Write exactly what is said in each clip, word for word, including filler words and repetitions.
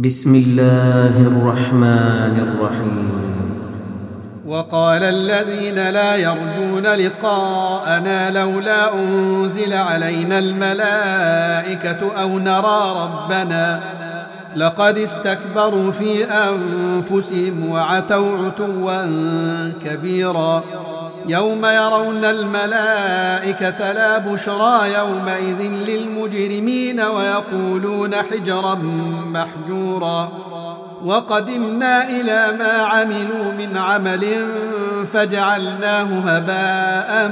بسم الله الرحمن الرحيم. وقال الذين لا يرجون لقاءنا لولا أنزل علينا الملائكة أو نرى ربنا لقد استكبروا في أنفسهم وعتوا عتوا كبيرا. يوم يرون الملائكة لا بشرى يومئذ للمجرمين ويقولون حجرا محجورا. وقدمنا إلى ما عملوا من عمل فجعلناه هباء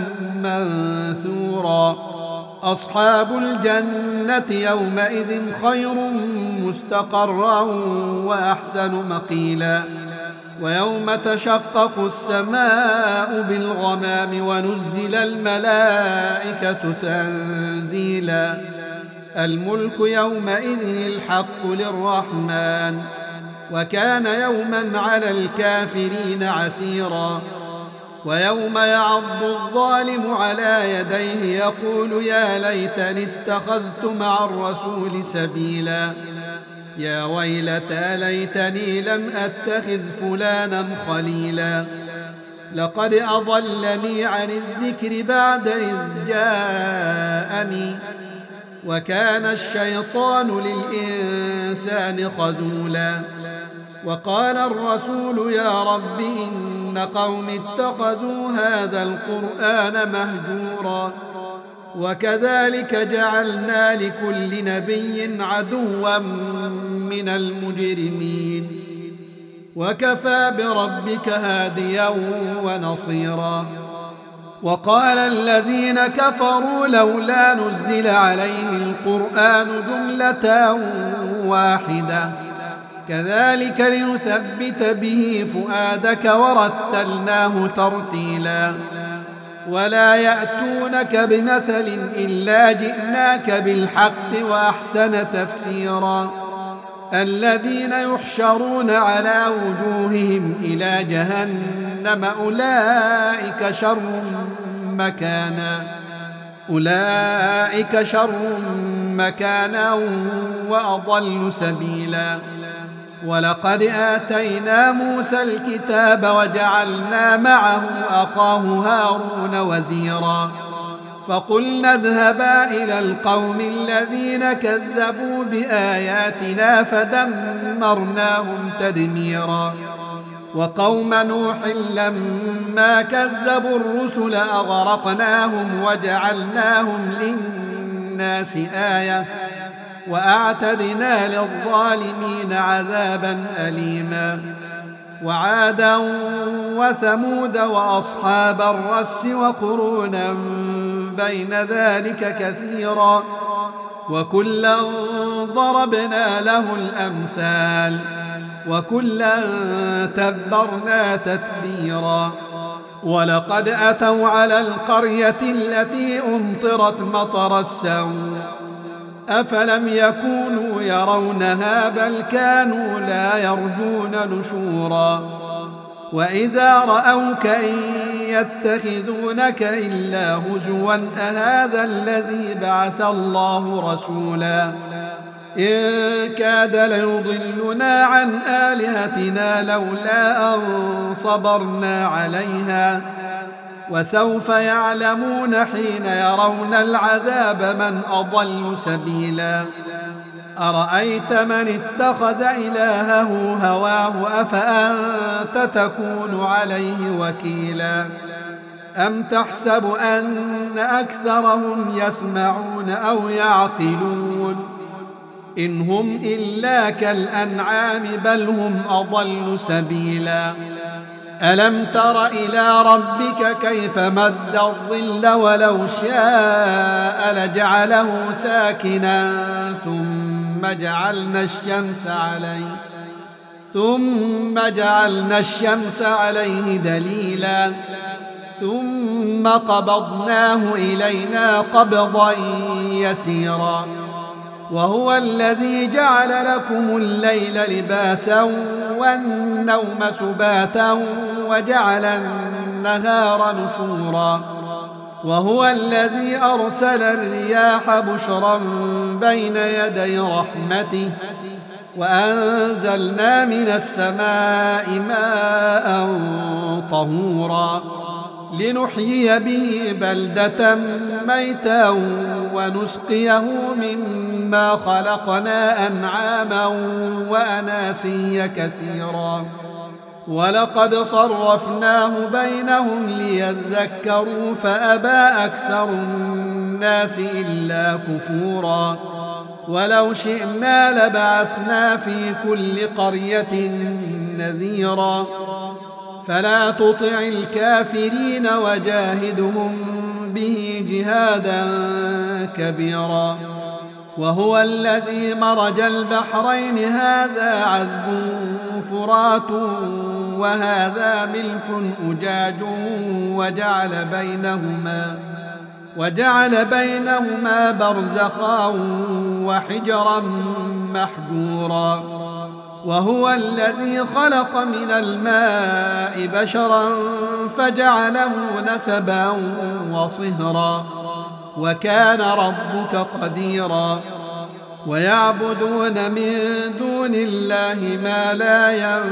منثورا. أصحاب الجنة يومئذ خير مستقرا وأحسن مقيلا. ويوم تشقق السماء بالغمام ونزل الملائكة تنزيلا. الملك يومئذ الحق للرحمن وكان يوما على الكافرين عسيرا. ويوم يعض الظالم على يديه يقول يا ليتني اتخذت مع الرسول سبيلا. يا ويلتى ليتني لم أتخذ فلانا خليلا. لقد أضلني عن الذكر بعد إذ جاءني وكان الشيطان للإنسان خذولا. وقال الرسول يا رب إن قوم اتخذوا هذا القرآن مهجورا. وكذلك جعلنا لكل نبي عدوا من المجرمين وكفى بربك هاديا ونصيرا. وقال الذين كفروا لولا نزل عليه القرآن جملة واحدة كذلك لنثبت به فؤادك ورتلناه ترتيلا. ولا يأتونك بمثل إلا جئناك بالحق وأحسن تفسيرا. الذين يحشرون على وجوههم إلى جهنم أولئك شر مكانا أولئك شر مكانا وأضل سبيلا. ولقد آتينا موسى الكتاب وجعلنا معه أخاه هارون وزيرا. فقلنا اذهبا إلى القوم الذين كذبوا بآياتنا فدمرناهم تدميرا. وقوم نوح لما كذبوا الرسل أغرقناهم وجعلناهم للناس آية وأعتدنا للظالمين عذابا أليما. وعادا وثمود وأصحاب الرس وقرونا بين ذلك كثيرا وكلا ضربنا له الأمثال وكلا تبرنا تتبيرا. ولقد أتوا على القرية التي أمطرت مطر السوء أفلم يكونوا يرونها بل كانوا لا يرجون نشورا. وإذا رأوك إن يتخذونك إلا هزوا أهذا الذي بعث الله رسولا. إن كاد ليضلنا عن آلهتنا لولا أن صبرنا عليها وسوف يعلمون حين يرون العذاب من أضل سبيلا. أرأيت من اتخذ إلهه هواه أفأنت تكون عليه وكيلا. أم تحسب أن أكثرهم يسمعون أو يعقلون إن هم إلا كالأنعام بل هم أضل سبيلا. ألم تر إلى ربك كيف مد الظل ولو شاء لجعله ساكنا ثم جعلنا الشمس عليه ثم جعلنا الشمس عليه دليلا ثم قبضناه إلينا قبضا يسيرا. وهو الذي جعل لكم الليل لباسا والنوم سباتا وجعل النهار نشورا. وهو الذي أرسل الرياح بشرا بين يدي رحمته وأنزلنا من السماء ماء طهورا لنحيي به بلدة ميتا ونسقيه مما خلقنا أنعاما وأناسيا كثيرا ولقد صرفناه بينهم ليذكروا فأبى أكثر الناس إلا كفورا ولو شئنا لبعثنا في كل قرية نذيرا فلا تطع الكافرين وجاهدهم به جهادا كبيرا وهو الذي مرج البحرين هذا عذب فرات وهذا ملح أجاج وجعل بينهما وجعل بينهما برزخا وحجرا محجورا وهو الذي خلق من الماء بشرا فجعله نسبا وصهرا وكان ربك قديرا ويعبدون من دون الله ما لا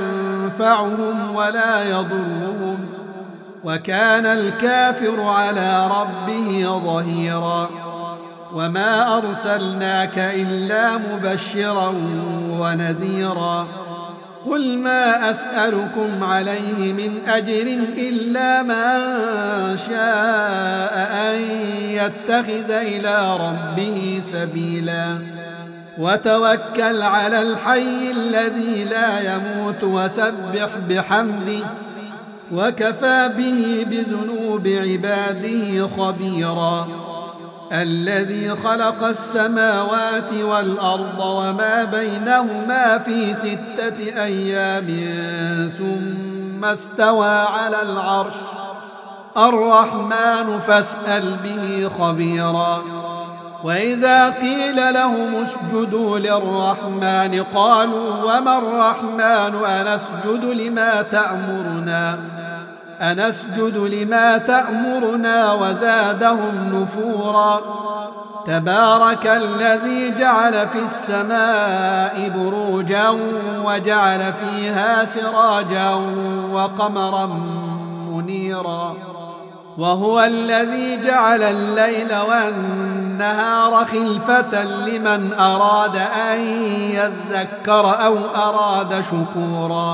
ينفعهم ولا يضرهم وكان الكافر على ربه ظهيرا وما أرسلناك إلا مبشرا ونذيرا قل ما أسألكم عليه من أجر إلا من شاء أن يتخذ إلى ربه سبيلا وتوكل على الحي الذي لا يموت وسبح بحمده وكفى به بذنوب عباده خبيرا الذي خلق السماوات والأرض وما بينهما في ستة أيام ثم استوى على العرش الرحمن فاسأل به خبيرا وإذا قيل لهم اسجدوا للرحمن قالوا وما الرحمن أنسجد لما تأمرنا أنسجد لما تأمرنا وزادهم نفورا تبارك الذي جعل في السماء بروجا وجعل فيها سراجا وقمرا منيرا وهو الذي جعل الليل والنهار خلفة لمن أراد أن يذكر أو أراد شكورا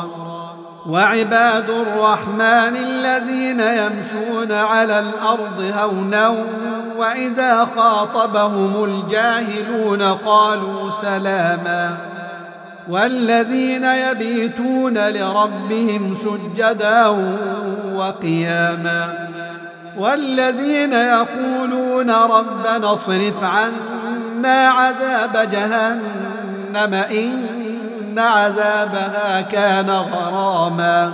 وعباد الرحمن الذين يمشون على الأرض هونا وإذا خاطبهم الجاهلون قالوا سلاما والذين يبيتون لربهم سجدا وقياما والذين يقولون ربنا اصرف عنا عذاب جهنم إن عذابها كان غراما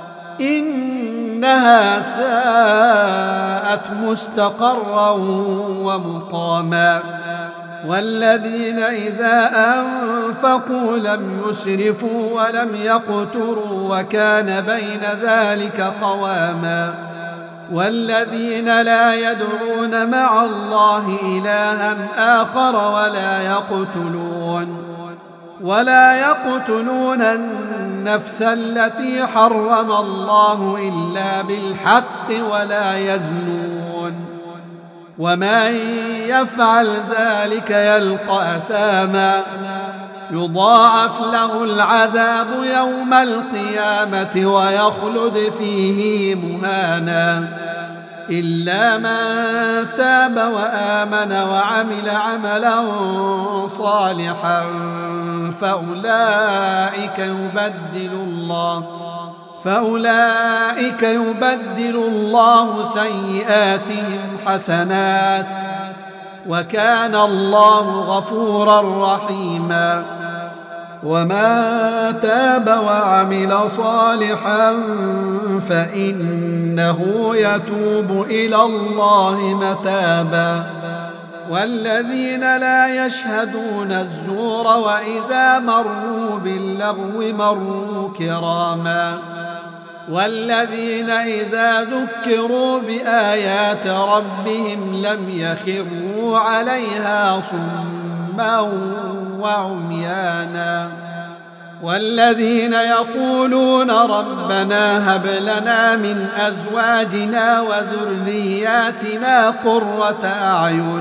إنها ساءت مستقرا ومقاما والذين إذا أنفقوا لم يسرفوا ولم يقتروا وكان بين ذلك قواما والذين لا يدعون مع الله إلها آخر ولا يقتلون ولا يقتلون النفس التي حرم الله إلا بالحق ولا يزنون ومن يفعل ذلك يلقى أثاما يضاعف له العذاب يوم القيامة ويخلد فيه مهانا إلا من تاب وآمن وعمل عملا صالحا فأولئك يبدل الله فأولئك يبدل الله سيئاتهم حسنات وكان الله غفورا رحيما وما تاب وعمل صالحا فإنه يتوب إلى الله متابا والذين لا يشهدون الزور وإذا مروا باللغو مروا كراما والذين إذا ذكروا بآيات ربهم لم يخروا عليها صما وعميانا والذين يقولون ربنا هب لنا من أزواجنا وذرياتنا قرة أعين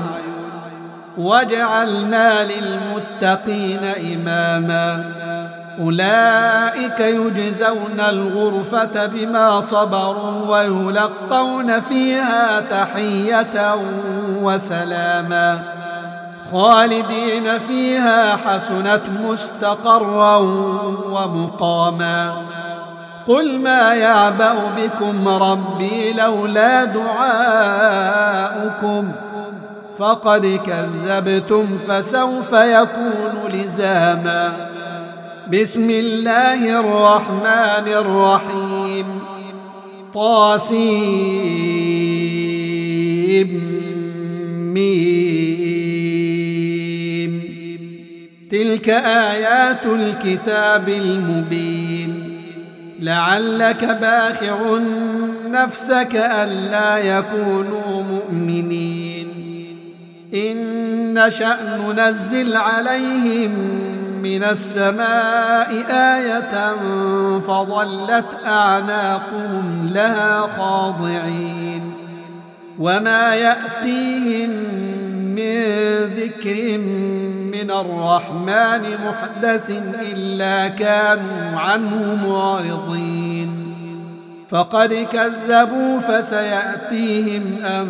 واجعلنا للمتقين إماما أولئك يجزون الغرفة بما صبروا ويلقون فيها تحية وسلاما خالدين فيها حسنت مستقرا ومقاما قل ما يعبأ بكم ربي لولا دعاؤكم فقد كذبتم فسوف يكون لزاما بسم الله الرحمن الرحيم طاسيم ميم تلك آيات الكتاب المبين لعلك باخع نفسك ألا يكونوا مؤمنين إن نشأ ننزل عليهم من السماء آية فظلت أعناقهم لها خاضعين وما يأتيهم من ذكر من الرحمن محدث إلا كانوا عنه معرضين فقد كذبوا فسيأتيهم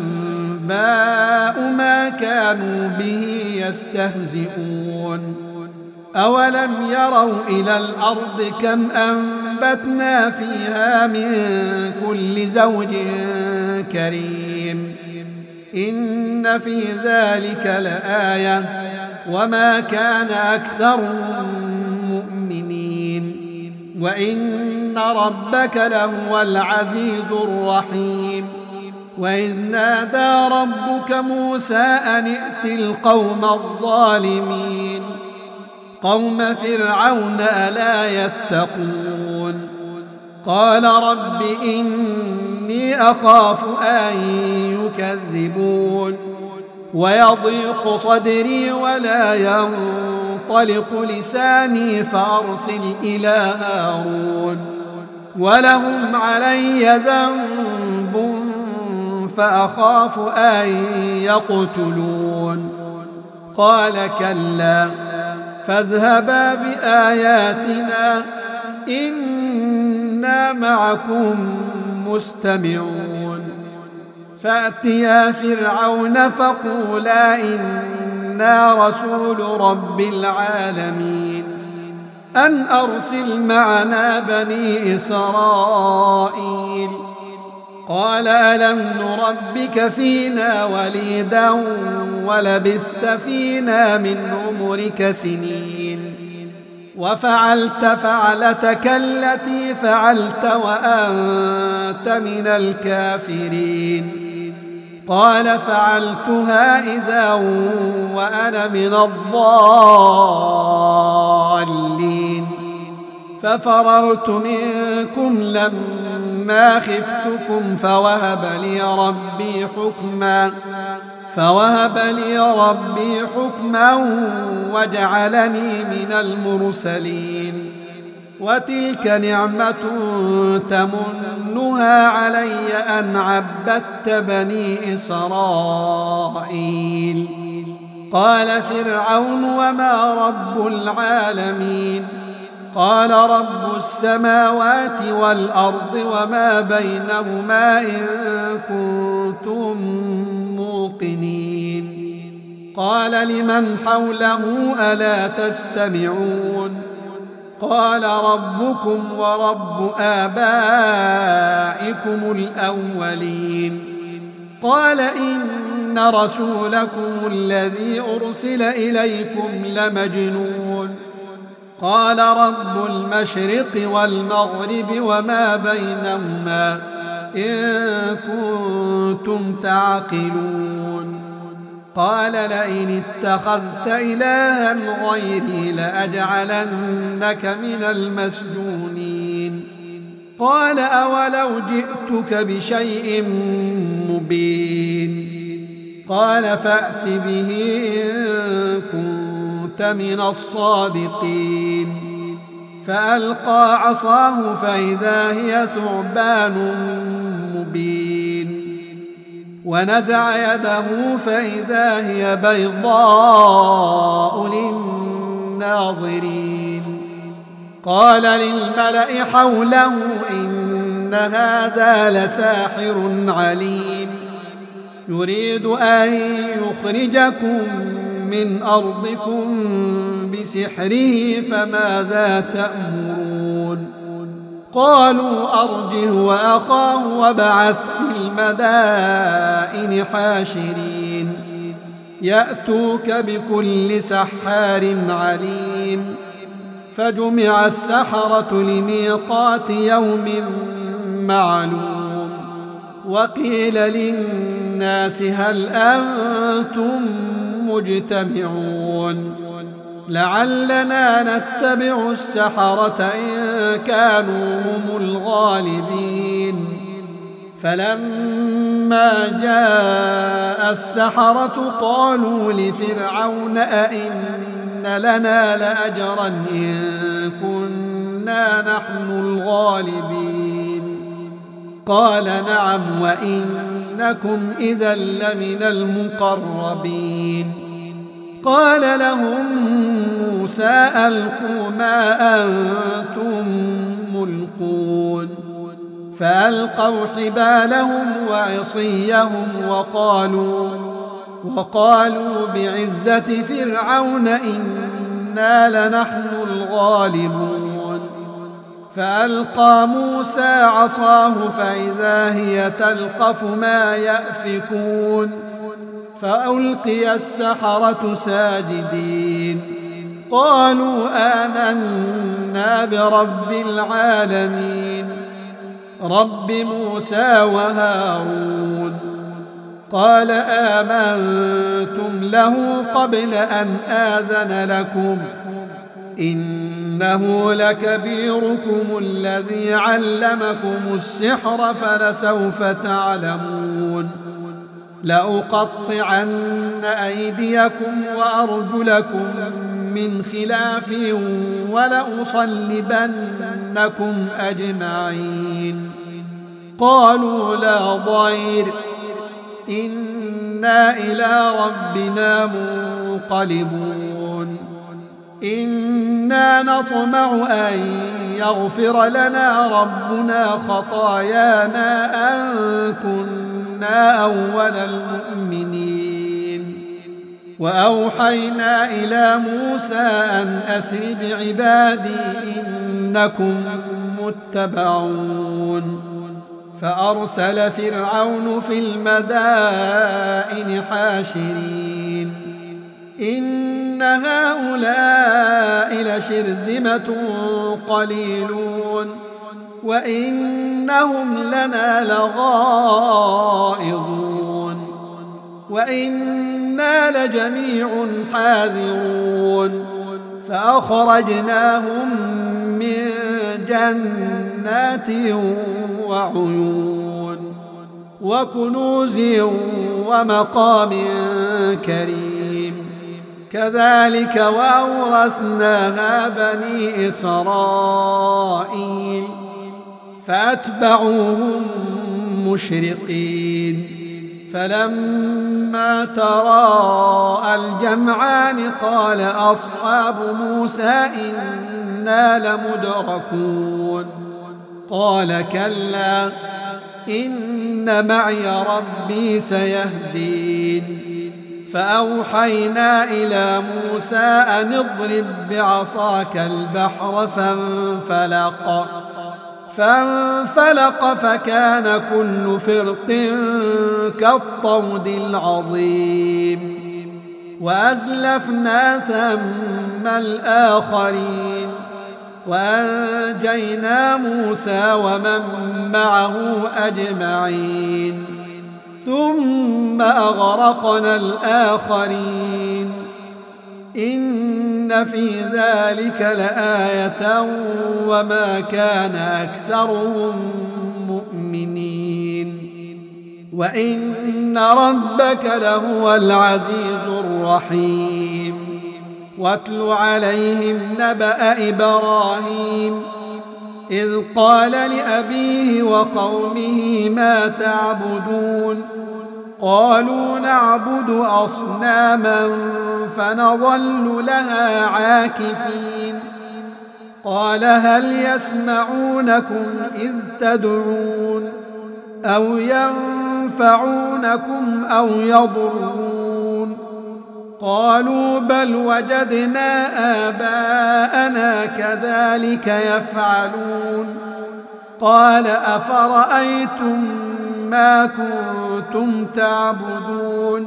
أنباء ما كانوا به يستهزئون أولم يروا إلى الأرض كم أنبتنا فيها من كل زوج كريم إن في ذلك لآية وما كان أكثرهم مؤمنين وإن ربك لهو العزيز الرحيم وإذ نادى ربك موسى أن ائت القوم الظالمين قوم فرعون ألا يتقون قال رب إني أخاف أن يكذبون ويضيق صدري ولا ينطلق لساني فأرسل إلى هارون ولهم علي ذنب فأخاف أن يقتلون قال كلا فاذهبا بآياتنا إنا معكم مستمعون فأتيا فرعون فقولا إنا رسول رب العالمين أن أرسل معنا بني إسرائيل قال ألم نربك فينا وليدا ولبثت فينا من عمرك سنين وفعلت فعلتك التي فعلت وأنت من الكافرين قال فعلتها إذا وأنا من الضالين ففررت منكم لما خفتكم فوهب لي ربي حكما فوهب لي ربي حكما وجعلني من المرسلين وتلك نعمة تمنها علي أن عبدت بني إسرائيل قال فرعون وما رب العالمين قال رب السماوات والأرض وما بينهما إن كنتم موقنين قال لمن حوله ألا تستمعون قال ربكم ورب آبائكم الأولين قال إن رسولكم الذي أرسل إليكم لمجنون قال رب المشرق والمغرب وما بينهما إن كنتم تعقلون قال لئن اتخذت إلها غيري لأجعلنك من المسجونين قال أولو جئتك بشيء مبين قال فأت به إن كنت من الصادقين فألقى عصاه فإذا هي ثعبان مبين ونزع يده فإذا هي بيضاء للناظرين قال للملأ حوله إن هذا لساحر عليم يريد أن يخرجكم من أرضكم بسحره فماذا تأمرون قالوا أرجه وأخاه وابعث في المدائن حاشرين يأتوك بكل سحار عليم فجمع السحرة لميقات يوم معلوم وقيل للناس هل أنتم مجتمعون لعلنا نتبع السحرة إن كانوا هم الغالبين فلما جاء السحرة قالوا لفرعون أئن لنا لأجرا إن كنا نحن الغالبين قال نعم وإنكم إذا لمن المقربين قال لهم موسى ألقوا ما أنتم ملقون فألقوا حبالهم وعصيهم وقالوا وقالوا بعزة فرعون إنا لنحن الغالبون فألقى موسى عصاه فإذا هي تلقف ما يأفكون فألقي السحرة ساجدين قالوا آمنا برب العالمين رب موسى وهارون قال آمنتم له قبل أن آذن لكم إنه لكبيركم الذي علمكم السحر فلسوف تعلمون لأقطعن أيديكم وأرجلكم من خلاف ولأصلبنكم أجمعين قالوا لا ضير إنا إلى ربنا منقلبون إنا نطمع أن يغفر لنا ربنا خطايانا أن كنا أول المؤمنين وأوحينا إلى موسى أن أسر بعبادي إنكم متبعون فأرسل فرعون في المدائن حاشرين إن هؤلاء لشرذمة قليلون وإنهم لنا لغائظون وإنا لجميع حاذرون فأخرجناهم من جنات وعيون وكنوز ومقام كريم كذلك وأورثناها بني إسرائيل فأتبعوهم مشرقين فلما تراءى الجمعان قال أصحاب موسى إنا لمدركون قال كلا إن معي ربي سيهدين فأوحينا إلى موسى أن اضرب بعصاك البحر فانفلق فانفلق فكان كل فرق كالطود العظيم وأزلفنا ثم الآخرين وأنجينا موسى ومن معه أجمعين ثم أغرقنا الآخرين إن في ذلك لآية وما كان أكثرهم مؤمنين وإن ربك لهو العزيز الرحيم واتل عليهم نبأ إبراهيم إذ قال لأبيه وقومه ما تعبدون قالوا نعبد أصناما فنظل لها عاكفين قال هل يسمعونكم إذ تدعون أو ينفعونكم أو يضرون قالوا بل وجدنا آباءنا كذلك يفعلون قال أفرأيتم ما كنتم تعبدون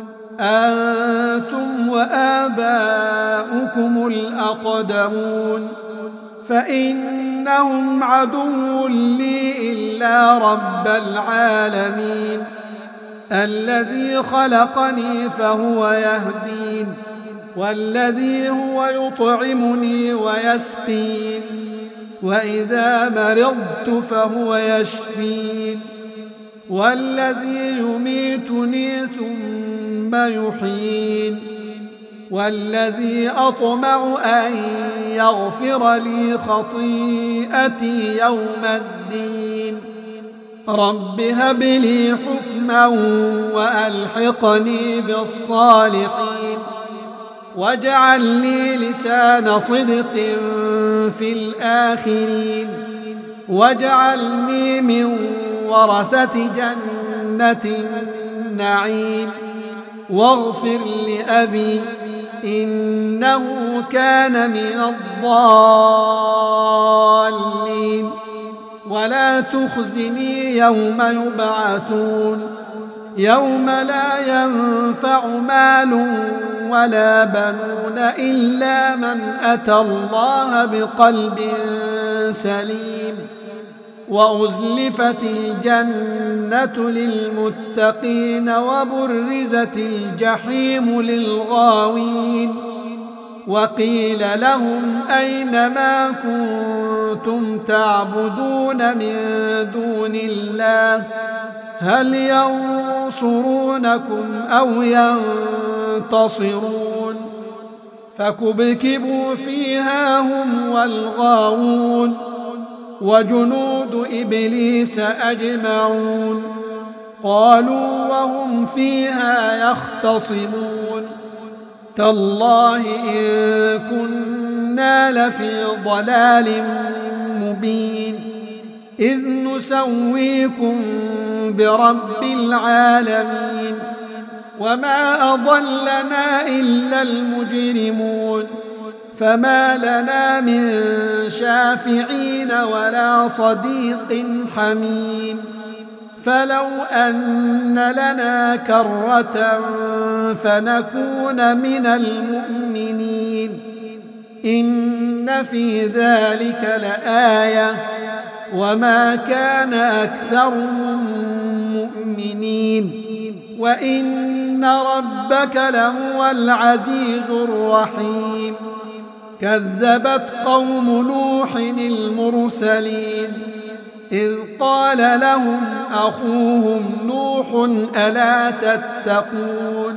أنتم وآباؤكم الأقدمون فإنهم عدو لي إلا رب العالمين الذي خلقني فهو يهدين والذي هو يطعمني ويسقين وإذا مرضت فهو يشفين والذي يميتني ثم يحيين والذي أطمع أن يغفر لي خطيئتي يوم الدين رب هب لي حكما وألحقني بالصالحين واجعل لي لسان صدق في الآخرين واجعلني من ورثة جنة النعيم واغفر لأبي إنه كان من الضالين ولا تخزني يوم يبعثون يوم لا ينفع مال ولا بنون إلا من أتى الله بقلب سليم وأزلفت الجنة للمتقين وبرزت الجحيم للغاوين وقيل لهم أين ما كنتم تعبدون من دون الله هل ينصرونكم أو ينتصرون فكبكبوا فيها هم والغاوون وجنود إبليس أجمعون قالوا وهم فيها يختصمون تالله إن كنا لفي ضلال مبين إذ نسويكم برب العالمين وما أضلنا إلا المجرمون فما لنا من شافعين ولا صديق حميم فلو أن لنا كرة فنكون من المؤمنين إن في ذلك لآية وما كان أكثرهم مؤمنين وإن ربك لهو العزيز الرحيم كذبت قوم نوح المرسلين إذ قال لهم أخوهم نوح ألا تتقون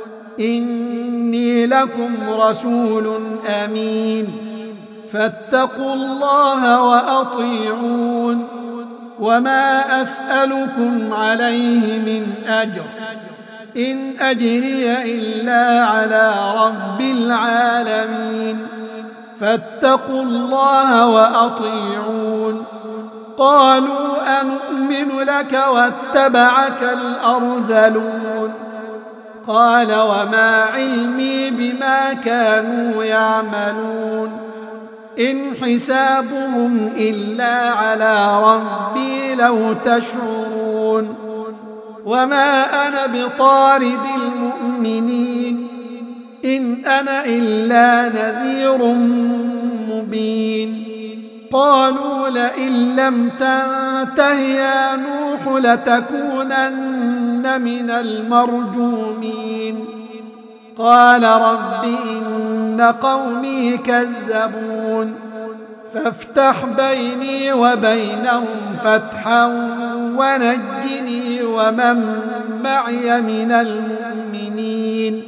إني لكم رسول أمين فاتقوا الله وأطيعون وما أسألكم عليه من أجر إن أجري إلا على رب العالمين فاتقوا الله وأطيعون قالوا أنؤمن لك واتبعك الأرذلون قال وما علمي بما كانوا يعملون إن حسابهم إلا على ربي لو تشعرون وما أنا بطارد المؤمنين إن أنا إلا نذير مبين قالوا لئن لم تنته يا نوح لتكونن من المرجومين قال رب إن قومي كذبون فافتح بيني وبينهم فتحا ونجني ومن معي من المؤمنين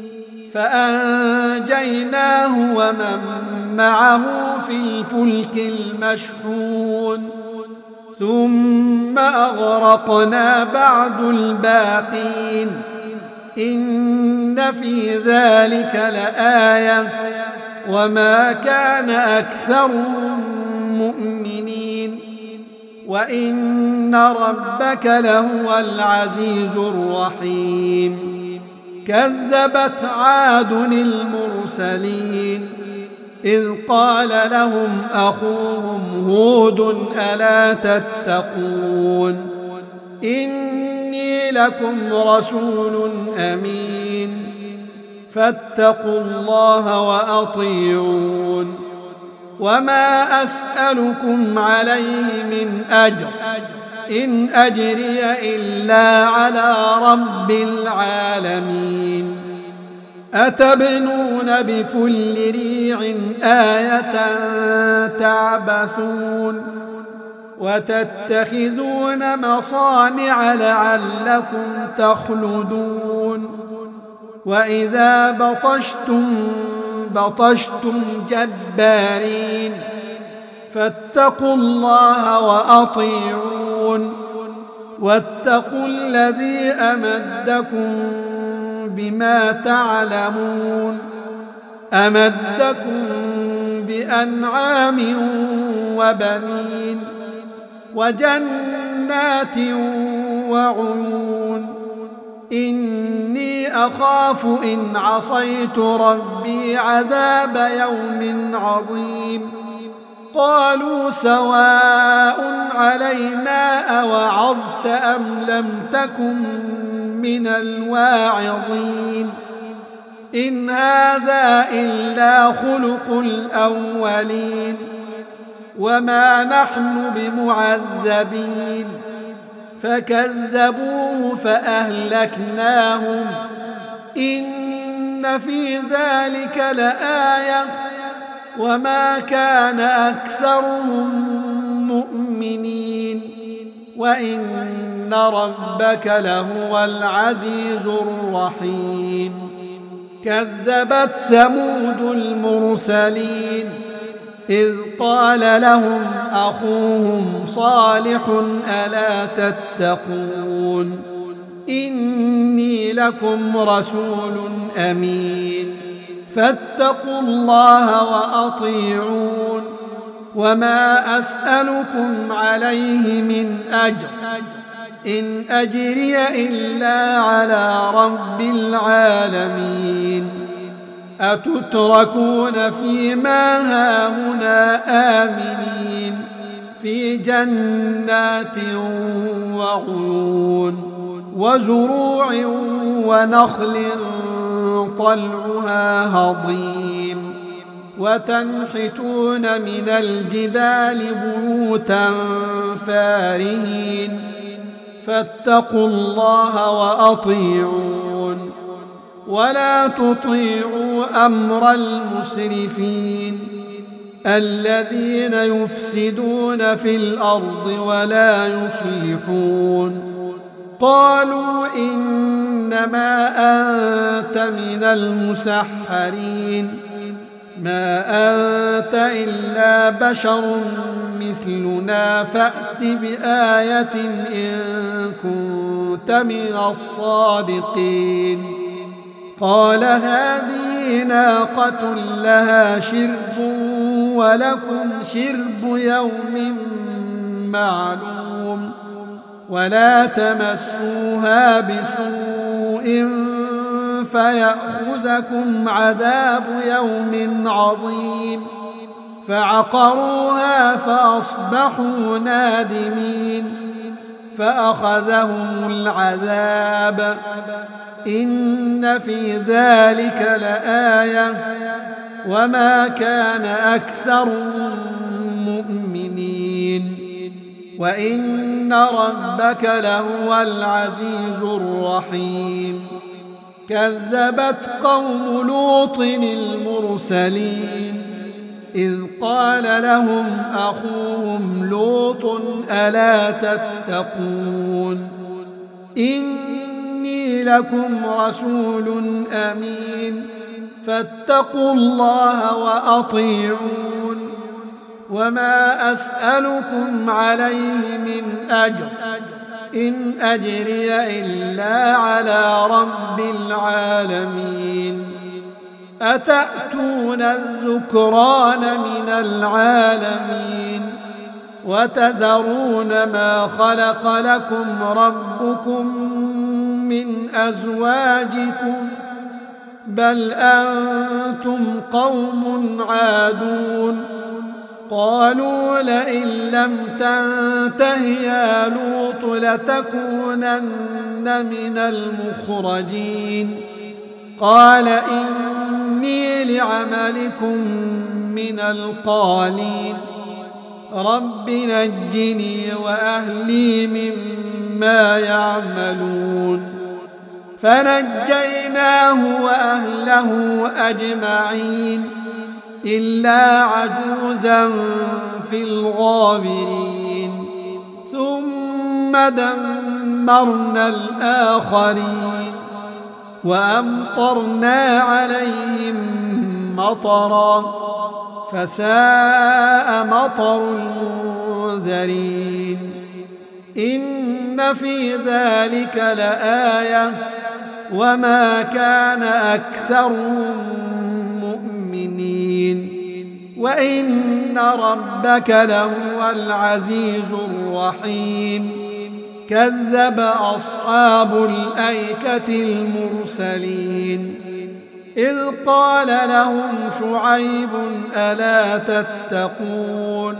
فأنجيناه ومن معه في الفلك المشحون ثم أغرقنا بعد الباقين إن في ذلك لآية وما كان أكثرهم مؤمنين وإن ربك لهو العزيز الرحيم كذبت عاد المرسلين إذ قال لهم أخوهم هود ألا تتقون إني لكم رسول أمين فاتقوا الله وأطيعون وما أسألكم عليه من أجر إن أجري إلا على رب العالمين أتبنون بكل ريع آية تعبثون وتتخذون مصانع لعلكم تخلدون وإذا بطشتم بطشتم جبارين فاتقوا الله وأطيعون واتقوا الذي أمدكم بما تعلمون أمدكم بأنعام وبنين وجنات وعيون إني أخاف إن عصيت ربي عذاب يوم عظيم قالوا سواء علينا أوعظت أم لم تكن من الواعظين إن هذا إلا خلق الأولين وما نحن بمعذبين فكذبوه فأهلكناهم إن في ذلك لآية وما كان أكثرهم مؤمنين وإن ربك لهو العزيز الرحيم كذبت ثمود المرسلين إذ قال لهم أخوهم صالح ألا تتقون إني لكم رسول أمين فاتقوا الله وأطيعون وما أسألكم عليه من أجر إن أجري إلا على رب العالمين أتتركون فيما هاهنا آمنين في جنات وعيون وزروع ونخل طلعها هضيم وتنحتون من الجبال بيوتا فارهين فاتقوا الله وأطيعون ولا تطيعوا أمر المسرفين الذين يفسدون في الأرض ولا يصلحون قالوا إنما أنت من المسحرين ما أنت إلا بشر مثلنا فأت بآية إن كنت من الصادقين قال هذه ناقة لها شرب ولكم شرب يوم معلوم ولا تمسوها بسوء فيأخذكم عذاب يوم عظيم فعقروها فأصبحوا نادمين فأخذهم العذاب إن في ذلك لآية وما كان أكثرهم مؤمنين وإن ربك لهو العزيز الرحيم كذبت قوم لوط المرسلين إذ قال لهم أخوهم لوط ألا تتقون إني لكم رسول أمين فاتقوا الله وأطيعون وما أسألكم عليه من أجر إن أجري إلا على رب العالمين أتأتون الذكران من العالمين وتذرون ما خلق لكم ربكم من أزواجكم بل أنتم قوم عادون قالوا لئن لم تنته يا لوط لتكونن من المخرجين قال إني لعملكم من القالين رب نجني وأهلي مما يعملون فنجيناه وأهله أجمعين إلا عجوزا في الغابرين ثم دمرنا الآخرين وأمطرنا عليهم مطرا فساء مطر المنذرين إن في ذلك لآية وما كان أكثرهم مؤمنين وإن ربك لهو العزيز الرحيم كذب أصحاب الأيكة المرسلين إذ قال لهم شعيب ألا تتقون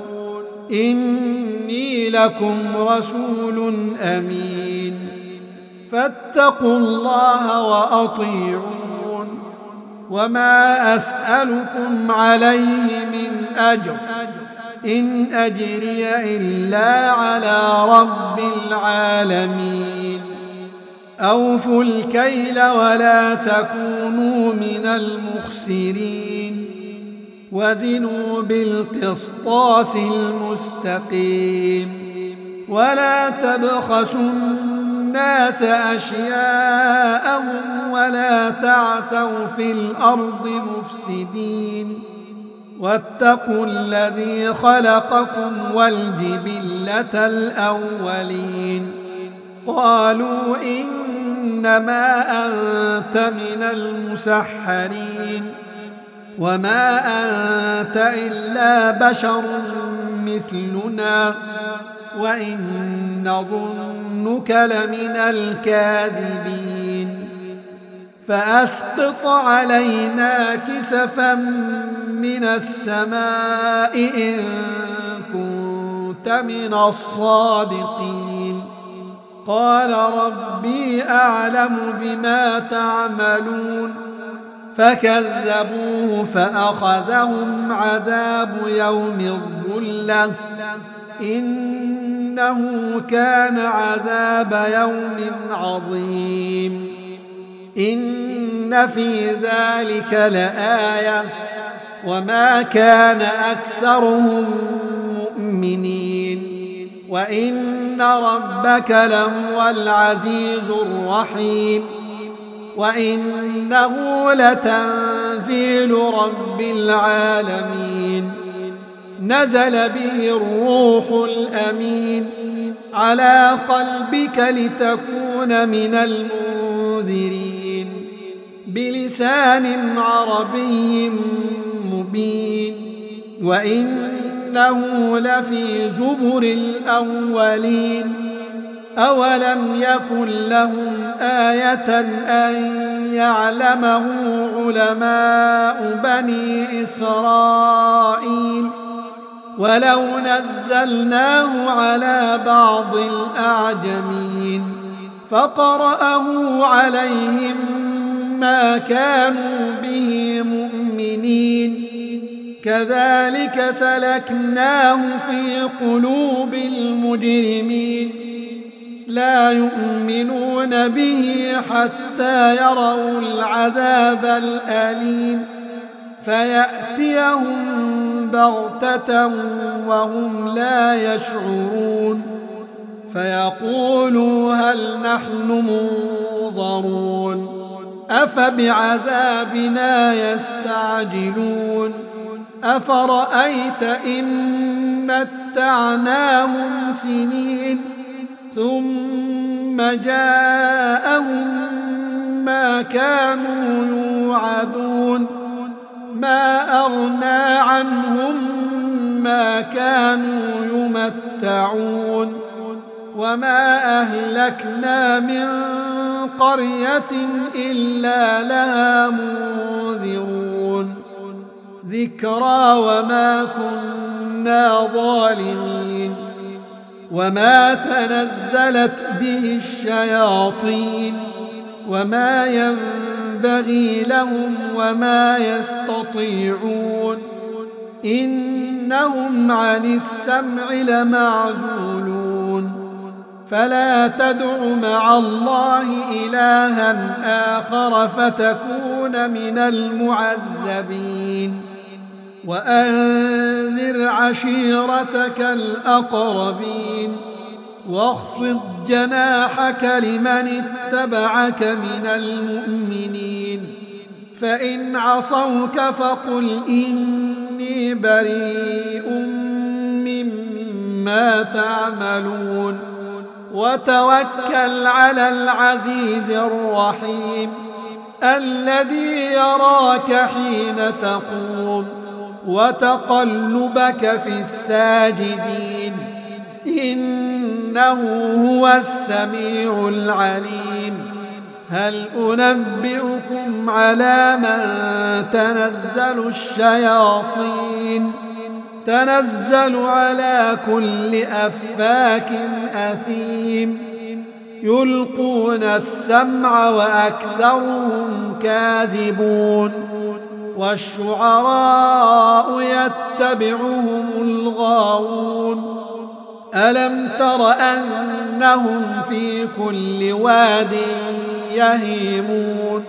إني لكم رسول أمين فاتقوا الله وأطيعون وما أسألكم عليه من أجر إن أجري إلا على رب العالمين أوفوا الكيل ولا تكونوا من المخسرين وزنوا بالقسطاس المستقيم ولا تبخسوا الناس أشياءهم ولا تعثوا في الأرض مفسدين واتقوا الذي خلقكم والجبلة الأولين قالوا إنما أنت من المسحرين وما أنت إلا بشر مثلنا وإن نظنك لمن الكاذبين فأسقط علينا كسفا من السماء إن كنت من الصادقين قال ربي أعلم بما تعملون فكذبوه فأخذهم عذاب يوم الظلة إنه كان عذاب يوم عظيم إن في ذلك لآية وما كان أكثرهم مؤمنين وإن ربك لهو العزيز الرحيم وإنه لتنزيل رب العالمين نزل به الروح الأمين على قلبك لتكون من المنذرين بلسان عربي مبين وإنه لفي زبر الأولين أولم يكن لهم آية أن يعلمه علماء بني إسرائيل ولو نزلناه على بعض الأعجمين فقرأه عليهم ما كانوا به مؤمنين كذلك سلكناه في قلوب المجرمين لا يؤمنون به حتى يروا العذاب الأليم فيأتيهم بغتة وهم لا يشعرون فيقولوا هل نحن منظرون أفبعذابنا يستعجلون أفرأيت إن متعناهم سنين ثم جاءهم ما كانوا يوعدون ما أغنى عنهم ما كانوا يمتعون وما أهلكنا من قرية إلا لها منذرون ذكرى وما كنا ظالمين وما تنزلت به الشياطين وما ينبغي لهم وما يستطيعون إنهم عن السمع لمعزولون فلا تدع مع الله إلها آخر فتكون من المعذبين وأنذر عشيرتك الأقربين واخفض جناحك لمن اتبعك من المؤمنين فإن عصوك فقل إني بريء مما تعملون وتوكل على العزيز الرحيم الذي يراك حين تقوم وتقلبك في الساجدين إنه هو السميع العليم هل أنبئكم على من تنزل الشياطين تنزل على كل أفاك أثيم يلقون السمع وأكثرهم كاذبون والشعراء يتبعهم الغاوون ألم تر أنهم في كل واد يهيمون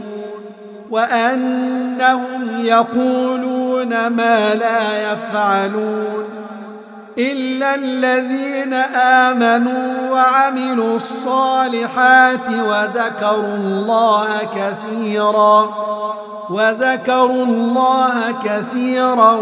وأنهم يقولون ما لا يفعلون إلا الذين آمنوا وعملوا الصالحات وذكروا الله كثيرا وذكروا الله كثيرا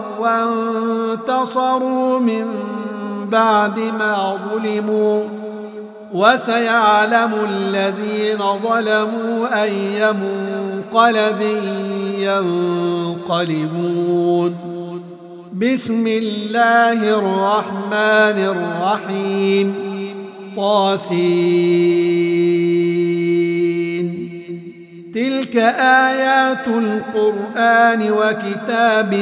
وانتصروا من بعد ما ظلموا وسيعلم الذين ظلموا أي منقلب ينقلبون بسم الله الرحمن الرحيم طاسين تلك آيات القرآن وكتاب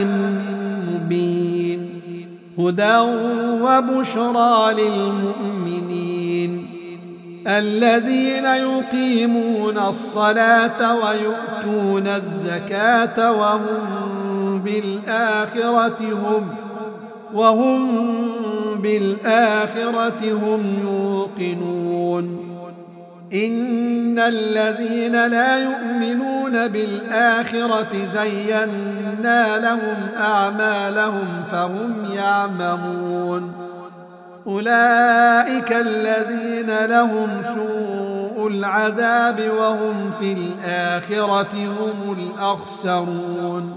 مبين هدى وبشرى للمؤمنين الذين يقيمون الصلاة ويؤتون الزكاة وهم بالآخرة هم وهم بالآخرة هم يوقنون إن الذين لا يؤمنون بالآخرة زينا لهم أعمالهم فهم يعمهون أولئك الذين لهم سوء العذاب وهم في الآخرة هم الأخسرون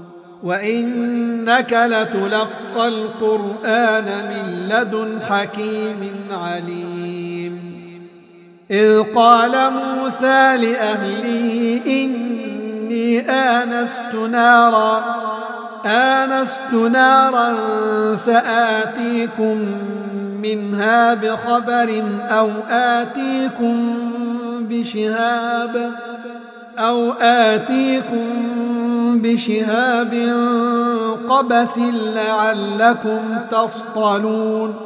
وإنك لتلقى القرآن من لدن حكيم عليم إذ قال موسى لأهله إني آنست نارا آنست نارا سآتيكم منها بخبر أو آتيكم بشهاب أو آتيكم بشهاب قبس لعلكم تصطلون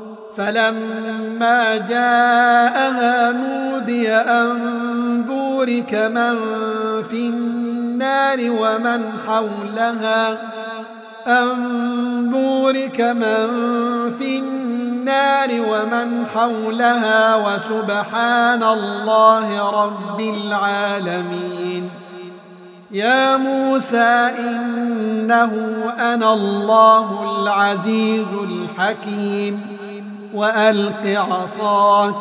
فلما جاءها نودي أن بورك من في النار ومن حولها أن بورك بورك من في النار ومن حولها وسبحان الله رب العالمين. يا موسى إنه أنا الله العزيز الحكيم وألق عصاك.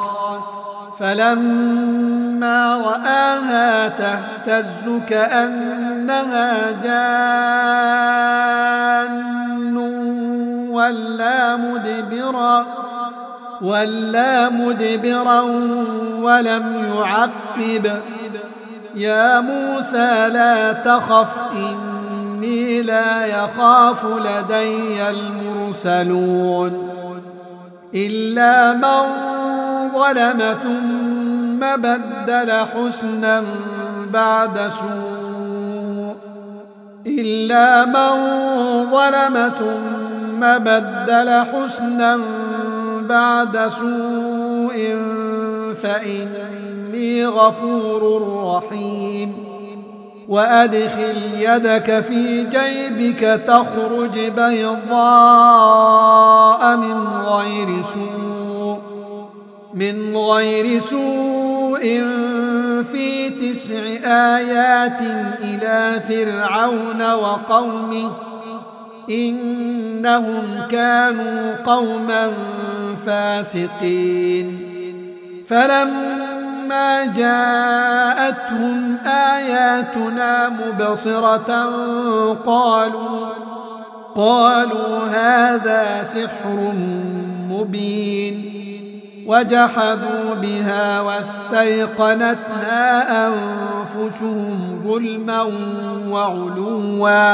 فلما رآها تهتز كأنها جان ولا مدبرا ولا مدبرا ولم يعقب. يا موسى لا تخف إني لا يخاف لدي المرسلون إلا من ظلم ثم بدل حسنا بعد سوء إلا من ظلم ثم بدل حسنا بعد سوء فإني غفور رحيم. وأدخل يدك في جيبك تخرج بيضاء من غير سوء من غير سوء في تسع آيات إلى فرعون وقومه إنهم كانوا قوما فاسقين. فلما جاءتهم آياتنا مبصرة قالوا قالوا هذا سحر مبين وجحدوا بها واستيقنتها أنفسهم ظلما وعلوا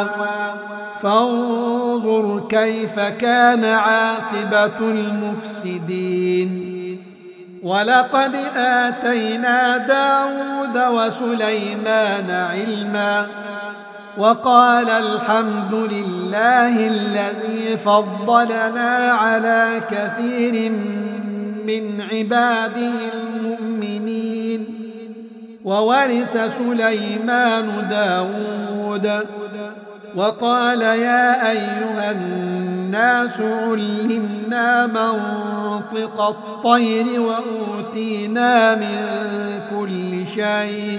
فانظر كيف كان عاقبة المفسدين. ولقد آتينا داود وسليمان علما وقال الحمد لله الذي فضلنا على كثير من عباده المؤمنين. وورث سليمان داود وقال يا أيها الناس علمنا منطق الطير وأوتينا من كل شيء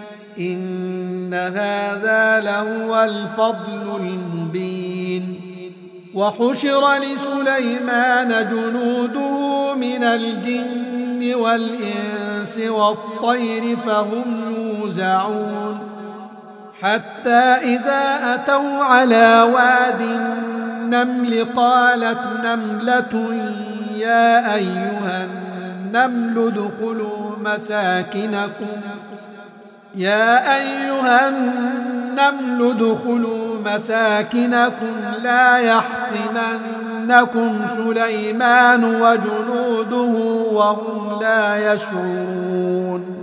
إن هذا لهو الفضل المبين. وحشر لسليمان جنوده من الجن والإنس والطير فهم يوزعون حتى إذا أتوا على واد النمل قالت نملة يا أيها النمل ادخلوا مساكنكم يا أيها النمل ادخلوا مساكنكم لا يحطمنكم سليمان وجنوده وهم لا يشعرون.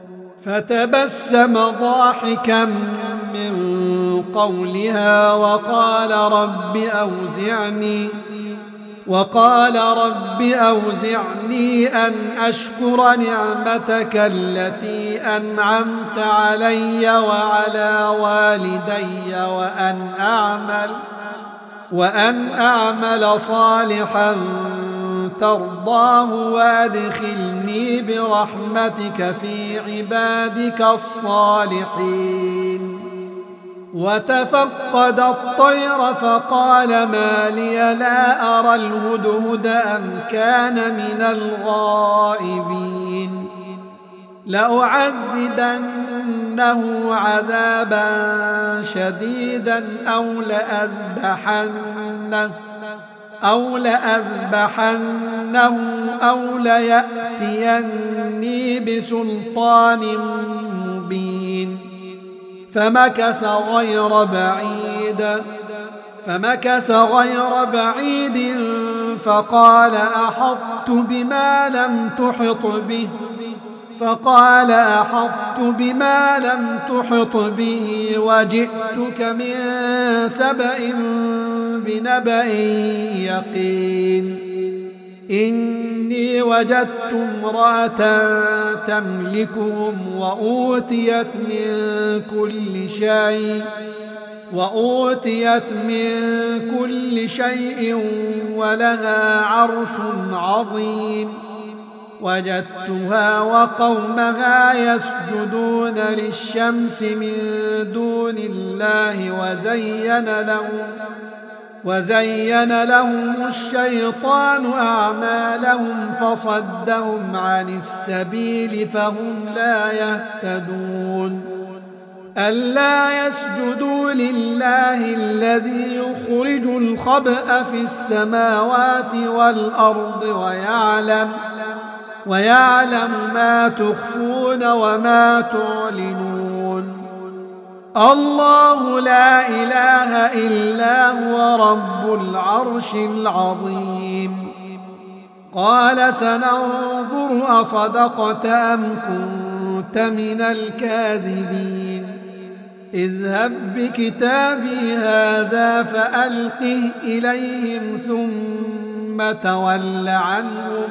فتبسم ضاحكا من قولها وقال رب أوزعني وقال رب أوزعني أن أشكر نعمتك التي أنعمت علي وعلى والدي وأن أعمل وأن أعمل صالحا ترضاه وادخلني برحمتك في عبادك الصالحين. وتفقد الطير فقال ما لي لا أرى الهدهد أم كان من الغائبين. لأعذبنه عذابا شديدا أو لأذبحنه أو لأذبحنه أو ليأتيني بسلطان مبين. فمكث غير بعيد فمكث غير بعيد فقال أحطت بما لم تحط به فقال أحطت بما لم تحط به وجئتك من سبأ بنبأ يقين. إني وجدت امرأة تملكهم وأوتيت من كل شيء وأوتيت من كل شيء ولها عرش عظيم وجدتها وقومها يسجدون للشمس من دون الله وزين لهم وزين لهم الشيطان أعمالهم فصدهم عن السبيل فهم لا يهتدون ألا يسجدوا لله الذي يخرج الخبأ في السماوات والأرض ويعلم ويعلم ما تخفون وما تعلنون الله لا إله إلا هو رب العرش العظيم قال سننظر أصدقت أم كنت من الكاذبين اذهب بكتابي هذا فألقه إليهم ثم تول عنهم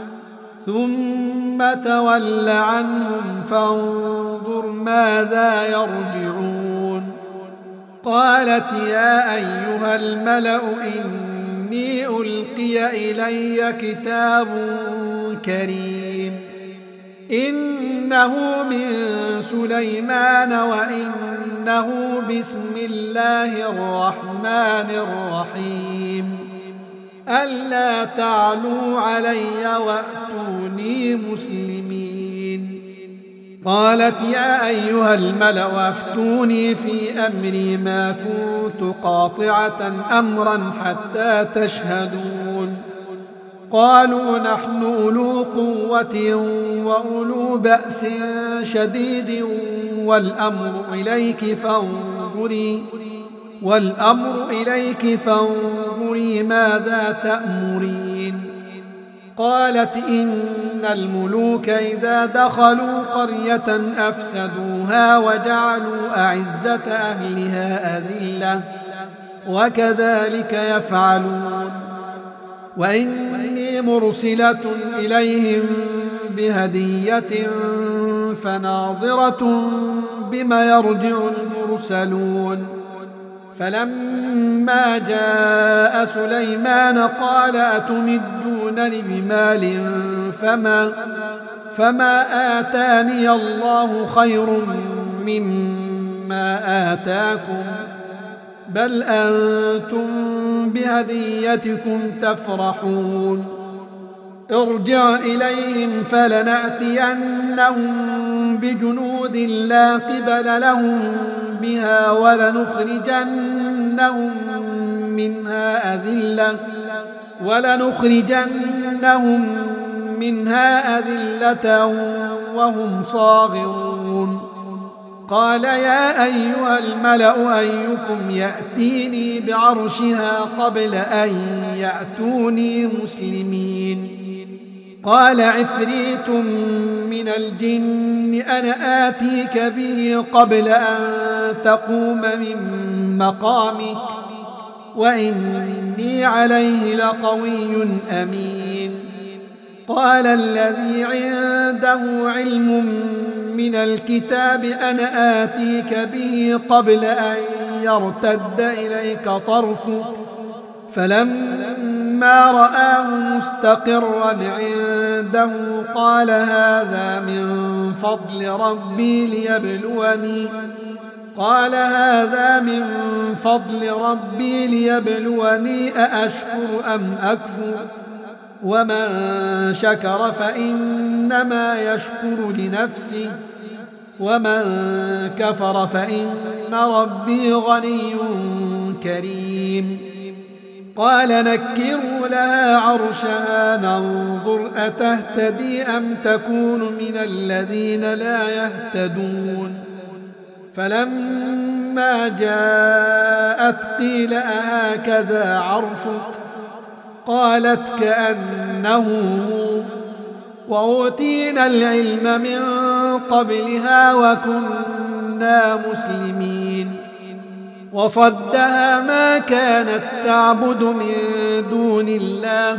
ثم تول عنهم فانظر ماذا يرجعون قالت يا أيها الملأ إني ألقي إلي كتاب كريم إنه من سليمان وإنه بسم الله الرحمن الرحيم ألا تعلوا علي وأتوني مسلمين قالت يا أيها الملأ أفتوني في أمري ما كنت قاطعة أمرا حتى تشهدون قالوا نحن أولو قوة وأولو بأس شديد والأمر إليك فانظري والأمر إليك فانظري ماذا تأمرين قالت إن الملوك إذا دخلوا قرية أفسدوها وجعلوا أعزة أهلها أذلة وكذلك يفعلون وإني مرسلة إليهم بهدية فناظرة بما يرجع المرسلون فلما جاء سليمان قال أتمدونني بمال فما, فما آتاني الله خير مما آتاكم بل أنتم بهديتكم تفرحون ارجع إليهم فلنأتينهم بجنود لا قبل لهم بها ولنخرجنهم منها أذلة ولنخرجنهم منها أذلة وهم صاغرون قال يا أيها الملأ أيكم يأتيني بعرشها قبل أن يأتوني مسلمين قال عفريت من الجن أنا آتيك به قبل أن تقوم من مقامك وإني عليه لقوي أمين قال الذي عنده علم من الكتاب أنا آتيك به قبل أن يرتد إليك طرفك فلما رآه مستقرا عنده قال هذا من فضل ربي ليبلوني قال هذا من فضل ربي ليبلوني أأشكر أم أكفر ومن شكر فإنما يشكر لنفسه ومن كفر فإن ربي غني كريم قال نكروا لها عرشها ننظر أتهتدي أم تكون من الذين لا يهتدون فلما جاءت قيل أهكذا عرشك قالت كأنه وأوتينا العلم من قبلها وكنا مسلمين وصدها ما كانت تعبد من دون الله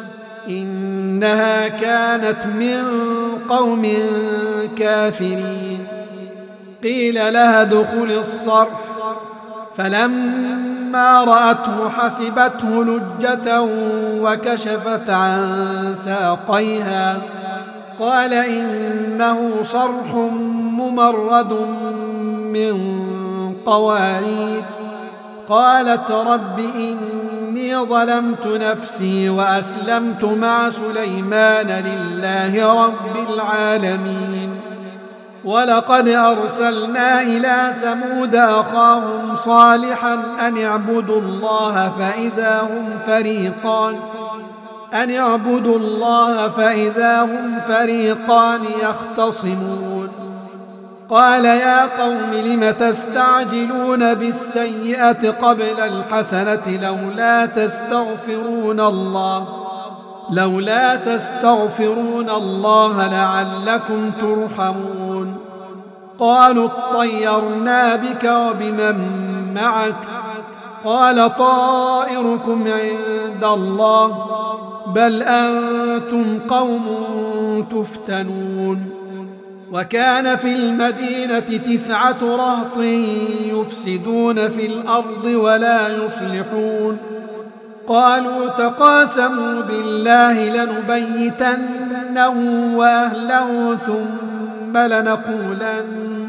إنها كانت من قوم كافرين قيل لها ادخل الصرح فلما رأته حسبته لجة وكشفت عن ساقيها قال إنه صرح ممرد من قوارير. قالت رب إني ظلمت نفسي وأسلمت مع سليمان لله رب العالمين. ولقد أرسلنا إلى ثمود أخاهم صالحا أن اعبدوا الله فإذا هم فريقان أن اعبدوا الله فإذا هم فريقان يختصمون. قال يا قوم لم تستعجلون بالسيئة قبل الحسنة لولا تستغفرون الله لولا تستغفرون الله لعلكم ترحمون. قالوا اطيرنا بك وبمن معك قال طائركم عند الله بل أنتم قوم تفتنون. وكان في المدينة تسعة رهط يفسدون في الأرض ولا يصلحون. قالوا تقاسموا بالله لنبيتنه وأهله ثم لنقولن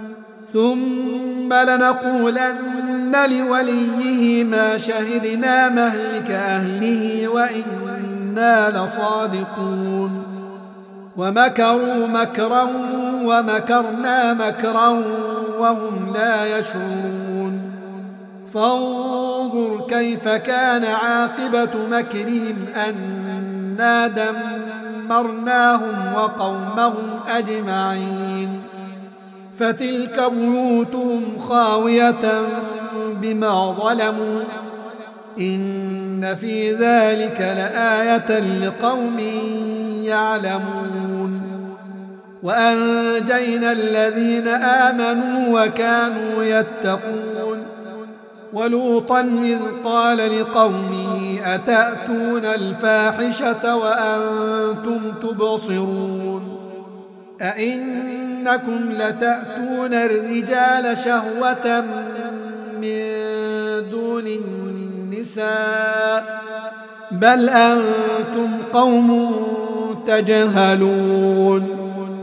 ثم لنقولن لوليه ما شهدنا مهلك أهله وإنا لصادقون. ومكروا مكرا ومكرنا مكرا وهم لا يشعرون. فانظر كيف كان عاقبة مكرهم أنا دمرناهم وقومهم أجمعين. فتلك بيوتهم خاوية بما ظلموا إن في ذلك لآية لقوم يعلمون. وأنجينا الذين آمنوا وكانوا يتقون. ولوطا إذ قال لقومه أتأتون الفاحشة وأنتم تبصرون أئنكم لتأتون الرجال شهوة من دون النساء بل أنتم قوم تجهلون.